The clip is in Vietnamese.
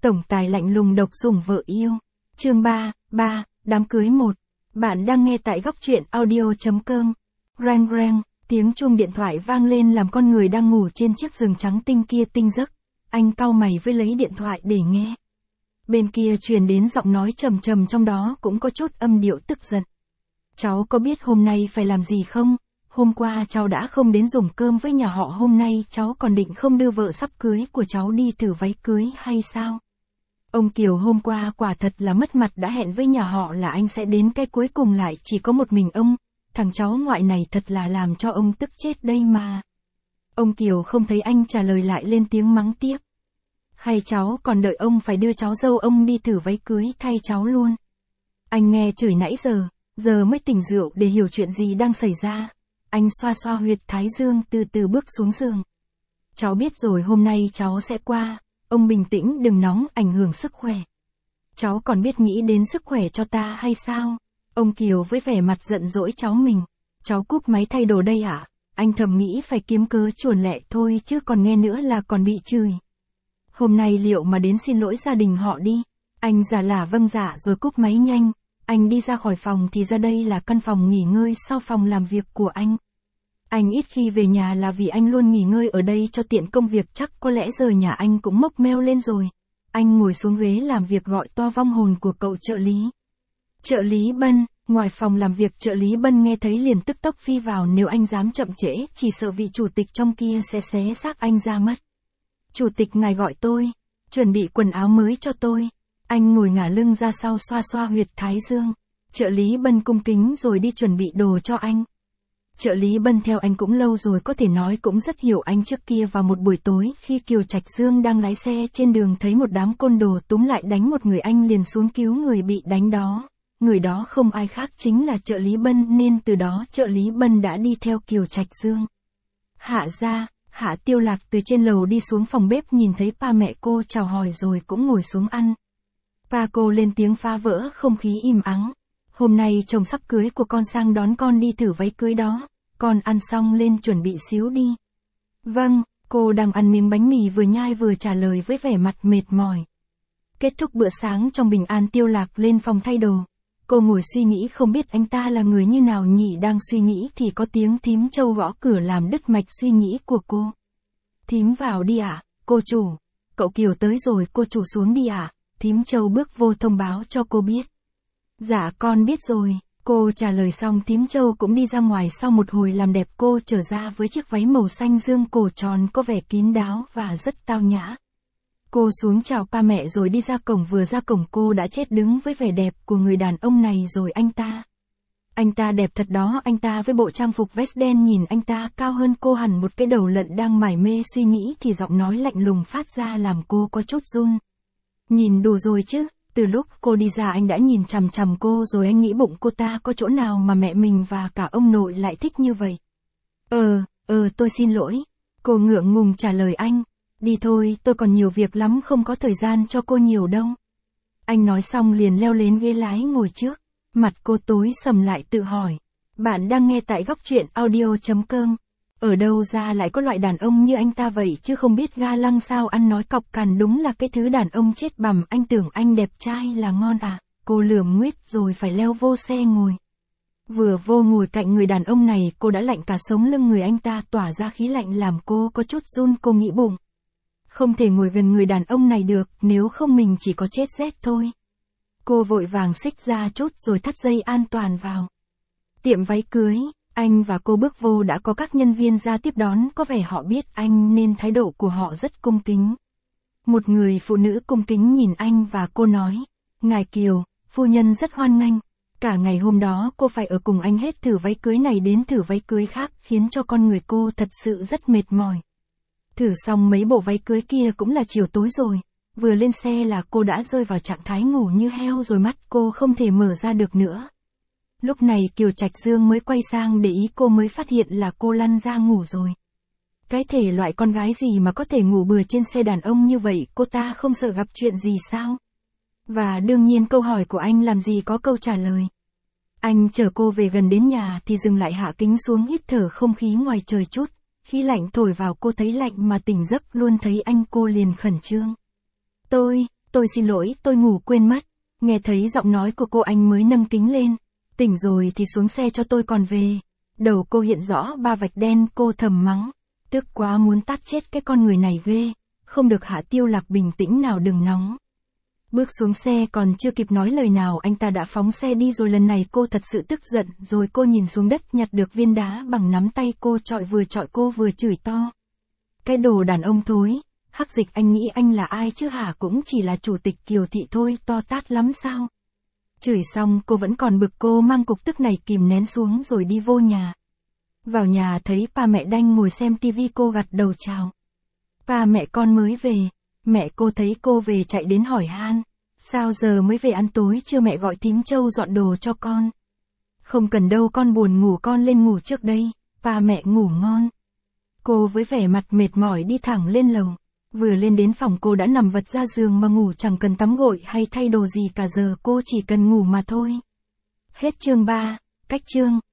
Tổng tài lạnh lùng độc sủng vợ yêu. Chương 3, đám cưới 1. Bạn đang nghe tại góc truyện audio.com. Reng reng, tiếng chuông điện thoại vang lên làm con người đang ngủ trên chiếc giường trắng tinh kia tinh giấc. Anh cau mày với lấy điện thoại để nghe. Bên kia truyền đến giọng nói trầm trầm, trong đó cũng có chút âm điệu tức giận. Cháu có biết hôm nay phải làm gì không? Hôm qua cháu đã không đến dùng cơm với nhà họ, hôm nay cháu còn định không đưa vợ sắp cưới của cháu đi thử váy cưới hay sao? Ông Kiều hôm qua quả thật là mất mặt, đã hẹn với nhà họ là anh sẽ đến, cái cuối cùng lại chỉ có một mình ông. Thằng cháu ngoại này thật là làm cho ông tức chết đây mà. Ông Kiều không thấy anh trả lời lại lên tiếng mắng tiếp. Hay cháu còn đợi ông phải đưa cháu dâu ông đi thử váy cưới thay cháu luôn? Anh nghe chửi nãy giờ mới tỉnh rượu để hiểu chuyện gì đang xảy ra. Anh xoa xoa huyệt thái dương, từ từ bước xuống giường. Cháu biết rồi, hôm nay cháu sẽ qua. Ông bình tĩnh, đừng nóng, ảnh hưởng sức khỏe. Cháu còn biết nghĩ đến sức khỏe cho ta hay sao? Ông Kiều với vẻ mặt giận dỗi cháu mình. Cháu cúp máy thay đồ đây ạ. Anh thầm nghĩ phải kiếm cớ chuồn lẹ thôi chứ còn nghe nữa là còn bị chửi. Hôm nay liệu mà đến xin lỗi gia đình họ đi. Anh giả lả vâng dạ rồi cúp máy nhanh. Anh đi ra khỏi phòng thì ra đây là căn phòng nghỉ ngơi sau phòng làm việc của anh. Anh ít khi về nhà là vì anh luôn nghỉ ngơi ở đây cho tiện công việc, chắc có lẽ giờ nhà anh cũng mốc meo lên rồi. Anh ngồi xuống ghế làm việc gọi to vong hồn của cậu trợ lý. Trợ lý Bân. Ngoài phòng làm việc, trợ lý Bân nghe thấy liền tức tốc phi vào, nếu anh dám chậm trễ chỉ sợ vị chủ tịch trong kia sẽ xé xác anh ra mất. Chủ tịch ngài gọi tôi, chuẩn bị quần áo mới cho tôi. Anh ngồi ngả lưng ra sau xoa xoa huyệt thái dương. Trợ lý Bân cung kính rồi đi chuẩn bị đồ cho anh. Trợ lý Bân theo anh cũng lâu rồi, có thể nói cũng rất hiểu anh. Trước kia vào một buổi tối khi Kiều Trạch Dương đang lái xe trên đường thấy một đám côn đồ túm lại đánh một người, anh liền xuống cứu người bị đánh đó. Người đó không ai khác chính là trợ lý Bân, nên từ đó trợ lý Bân đã đi theo Kiều Trạch Dương. Hạ Tiêu Lạc từ trên lầu đi xuống phòng bếp, nhìn thấy ba mẹ cô chào hỏi rồi cũng ngồi xuống ăn. Ba cô lên tiếng phá vỡ không khí im ắng. Hôm nay chồng sắp cưới của con sang đón con đi thử váy cưới đó. Con ăn xong lên chuẩn bị xíu đi. Vâng, cô đang ăn miếng bánh mì vừa nhai vừa trả lời với vẻ mặt mệt mỏi. Kết thúc bữa sáng trong bình an, Tiêu Lạc lên phòng thay đồ. Cô ngồi suy nghĩ không biết anh ta là người như nào nhỉ. Đang suy nghĩ thì có tiếng thím Châu gõ cửa làm đứt mạch suy nghĩ của cô. Thím vào đi ạ, cô chủ. Cậu Kiều tới rồi, cô chủ xuống đi ạ. Thím Châu bước vô thông báo cho cô biết. Dạ con biết rồi. Cô trả lời xong thím Châu cũng đi ra ngoài. Sau một hồi làm đẹp cô trở ra với chiếc váy màu xanh dương cổ tròn có vẻ kín đáo và rất tao nhã. Cô xuống chào ba mẹ rồi đi ra cổng, vừa ra cổng cô đã chết đứng với vẻ đẹp của người đàn ông này rồi. Anh ta đẹp thật đó, anh ta với bộ trang phục vest đen, nhìn anh ta cao hơn cô hẳn một cái đầu lợn. Đang mải mê suy nghĩ thì giọng nói lạnh lùng phát ra làm cô có chút run. Nhìn đủ rồi chứ, từ lúc cô đi ra anh đã nhìn chằm chằm cô rồi, anh nghĩ bụng cô ta có chỗ nào mà mẹ mình và cả ông nội lại thích như vậy. Tôi xin lỗi. Cô ngượng ngùng trả lời anh. Đi thôi, tôi còn nhiều việc lắm, không có thời gian cho cô nhiều đâu. Anh nói xong liền leo lên ghế lái ngồi trước. Mặt cô tối sầm lại tự hỏi. Bạn đang nghe tại góc truyện audio.com. Ở đâu ra lại có loại đàn ông như anh ta vậy chứ, không biết ga lăng sao, ăn nói cọc cằn, đúng là cái thứ đàn ông chết bằm. Anh tưởng anh đẹp trai là ngon à. Cô lườm nguýt rồi phải leo vô xe ngồi. Vừa vô ngồi cạnh người đàn ông này cô đã lạnh cả sống lưng, người anh ta tỏa ra khí lạnh làm cô có chút run. Cô nghĩ bụng, không thể ngồi gần người đàn ông này được, nếu không mình chỉ có chết rét thôi. Cô vội vàng xích ra chốt rồi thắt dây an toàn vào. Tiệm váy cưới, anh và cô bước vô đã có các nhân viên ra tiếp đón, có vẻ họ biết anh nên thái độ của họ rất cung kính. Một người phụ nữ cung kính nhìn anh và cô nói, ngài Kiều, phu nhân rất hoan nghênh. Cả ngày hôm đó cô phải ở cùng anh hết thử váy cưới này đến thử váy cưới khác, khiến cho con người cô thật sự rất mệt mỏi. Thử xong mấy bộ váy cưới kia cũng là chiều tối rồi. Vừa lên xe là cô đã rơi vào trạng thái ngủ như heo rồi, mắt cô không thể mở ra được nữa. Lúc này Kiều Trạch Dương mới quay sang để ý, cô mới phát hiện là cô lăn ra ngủ rồi. Cái thể loại con gái gì mà có thể ngủ bừa trên xe đàn ông như vậy, cô ta không sợ gặp chuyện gì sao? Và đương nhiên câu hỏi của anh làm gì có câu trả lời. Anh chở cô về gần đến nhà thì dừng lại, hạ kính xuống hít thở không khí ngoài trời chút. Khí lạnh thổi vào cô thấy lạnh mà tỉnh giấc luôn thấy anh, cô liền khẩn trương. tôi xin lỗi, tôi ngủ quên mất. Nghe thấy giọng nói của cô anh mới nâng kính lên. Tỉnh rồi thì xuống xe cho tôi còn về. Đầu cô hiện rõ 3 vạch đen, cô thầm mắng. Tức quá muốn tát chết cái con người này ghê. Không được hả? Tiêu Lạc bình tĩnh nào đừng nóng. Bước xuống xe còn chưa kịp nói lời nào anh ta đã phóng xe đi rồi. Lần này cô thật sự tức giận rồi. Cô nhìn xuống đất nhặt được viên đá bằng nắm tay cô chọi cô vừa chửi to. Cái đồ đàn ông thối. Hắc Dịch, anh nghĩ anh là ai chứ hả? Cũng chỉ là chủ tịch Kiều Thị thôi, to tát lắm sao? Chửi xong cô vẫn còn bực, cô mang cục tức này kìm nén xuống rồi đi vô nhà. Vào nhà thấy ba mẹ đang ngồi xem tivi, cô gật đầu chào. Ba mẹ con mới về. Mẹ cô thấy cô về chạy đến hỏi han. Sao giờ mới về, ăn tối chưa? Mẹ gọi thím Châu dọn đồ cho con. Không cần đâu, con buồn ngủ, con lên ngủ trước đây. Ba mẹ ngủ ngon. Cô với vẻ mặt mệt mỏi đi thẳng lên lầu. Vừa lên đến phòng cô đã nằm vật ra giường mà ngủ, chẳng cần tắm gội hay thay đồ gì cả, giờ cô chỉ cần ngủ mà thôi. Hết chương 3, cách chương.